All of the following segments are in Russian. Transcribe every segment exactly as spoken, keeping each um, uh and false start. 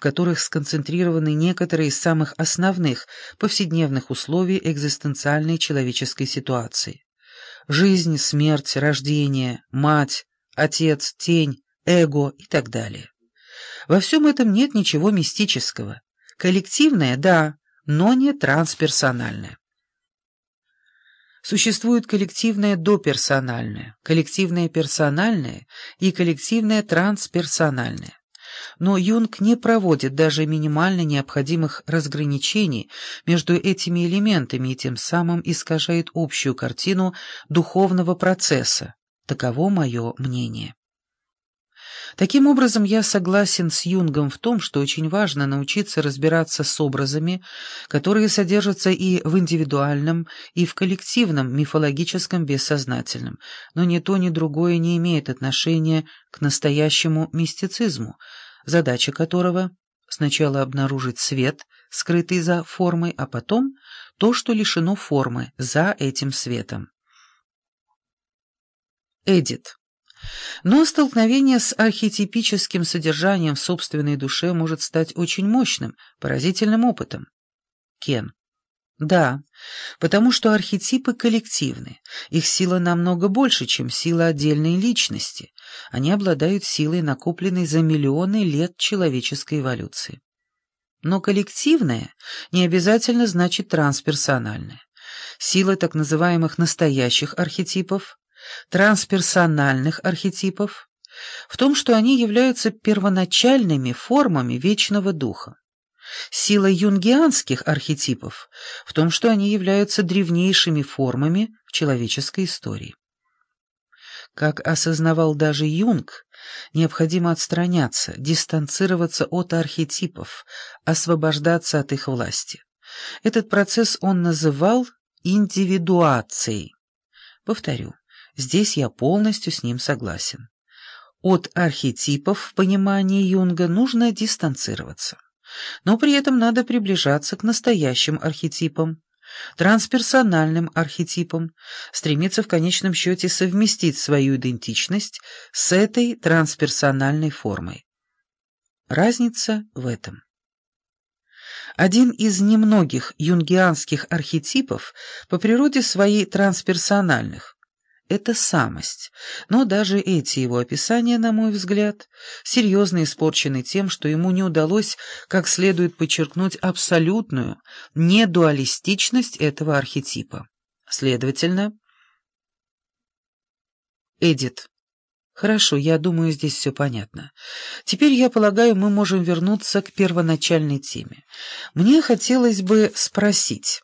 которых сконцентрированы некоторые из самых основных повседневных условий экзистенциальной человеческой ситуации. Жизнь, смерть, рождение, мать, отец, тень, эго и так далее. Во всем этом нет ничего мистического. Коллективное – да, но не трансперсональное. Существует коллективное доперсональное, коллективное персональное и коллективное трансперсональное. Но Юнг не проводит даже минимально необходимых разграничений между этими элементами и тем самым искажает общую картину духовного процесса. Таково мое мнение. Таким образом, я согласен с Юнгом в том, что очень важно научиться разбираться с образами, которые содержатся и в индивидуальном, и в коллективном мифологическом бессознательном, но ни то, ни другое не имеет отношения к настоящему мистицизму, задача которого — сначала обнаружить свет, скрытый за формой, а потом то, что лишено формы, за этим светом. Эдит. Но столкновение с архетипическим содержанием в собственной душе может стать очень мощным, поразительным опытом. Кен. Да, потому что архетипы коллективны, их сила намного больше, чем сила отдельной личности, они обладают силой, накопленной за миллионы лет человеческой эволюции. Но коллективное не обязательно значит трансперсональное. Сила так называемых настоящих архетипов, трансперсональных архетипов, в том, что они являются первоначальными формами вечного духа. Сила юнгианских архетипов в том, что они являются древнейшими формами в человеческой истории. Как осознавал даже Юнг, необходимо отстраняться, дистанцироваться от архетипов, освобождаться от их власти. Этот процесс он называл индивидуацией. Повторю. Здесь я полностью с ним согласен. От архетипов в понимании Юнга нужно дистанцироваться. Но при этом надо приближаться к настоящим архетипам, трансперсональным архетипам, стремиться в конечном счете совместить свою идентичность с этой трансперсональной формой. Разница в этом. Один из немногих юнгианских архетипов по природе своей трансперсональных — это самость, но даже эти его описания, на мой взгляд, серьезно испорчены тем, что ему не удалось как следует подчеркнуть абсолютную недуалистичность этого архетипа. Следовательно, Эдит. Хорошо, я думаю, здесь все понятно. Теперь, я полагаю, мы можем вернуться к первоначальной теме. Мне хотелось бы спросить.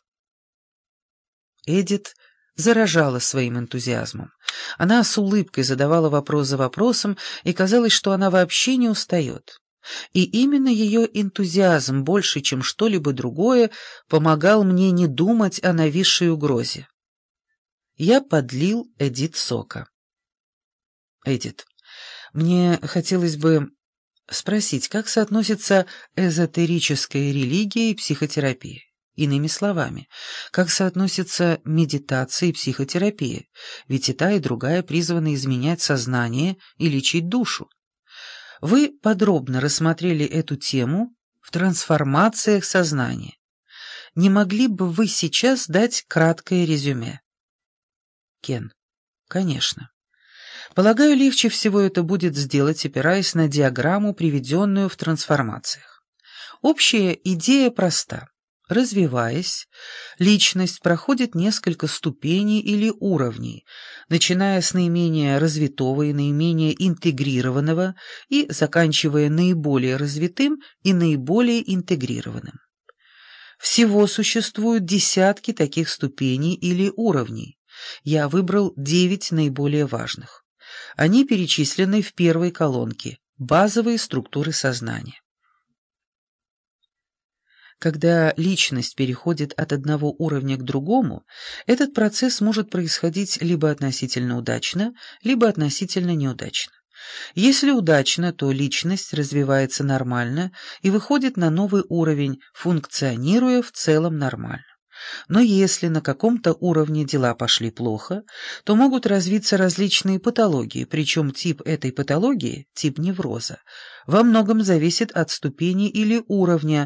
Эдит заражала своим энтузиазмом. Она с улыбкой задавала вопрос за вопросом, и казалось, что она вообще не устает. И именно ее энтузиазм, больше, чем что-либо другое, помогал мне не думать о нависшей угрозе. Я подлил Эдит сока. Эдит, мне хотелось бы спросить, как соотносится эзотерическая религия и психотерапия? Иными словами, как соотносятся медитация и психотерапия, ведь и та, и другая призваны изменять сознание и лечить душу. Вы подробно рассмотрели эту тему в трансформациях сознания. Не могли бы вы сейчас дать краткое резюме? Кен. Конечно. Полагаю, легче всего это будет сделать, опираясь на диаграмму, приведенную в трансформациях. Общая идея проста. Развиваясь, личность проходит несколько ступеней или уровней, начиная с наименее развитого и наименее интегрированного и заканчивая наиболее развитым и наиболее интегрированным. Всего существуют десятки таких ступеней или уровней. Я выбрал девять наиболее важных. Они перечислены в первой колонке «Базовые структуры сознания». Когда личность переходит от одного уровня к другому, этот процесс может происходить либо относительно удачно, либо относительно неудачно. Если удачно, то личность развивается нормально и выходит на новый уровень, функционируя в целом нормально. Но если на каком-то уровне дела пошли плохо, то могут развиться различные патологии, причем тип этой патологии, тип невроза, во многом зависит от ступени или уровня,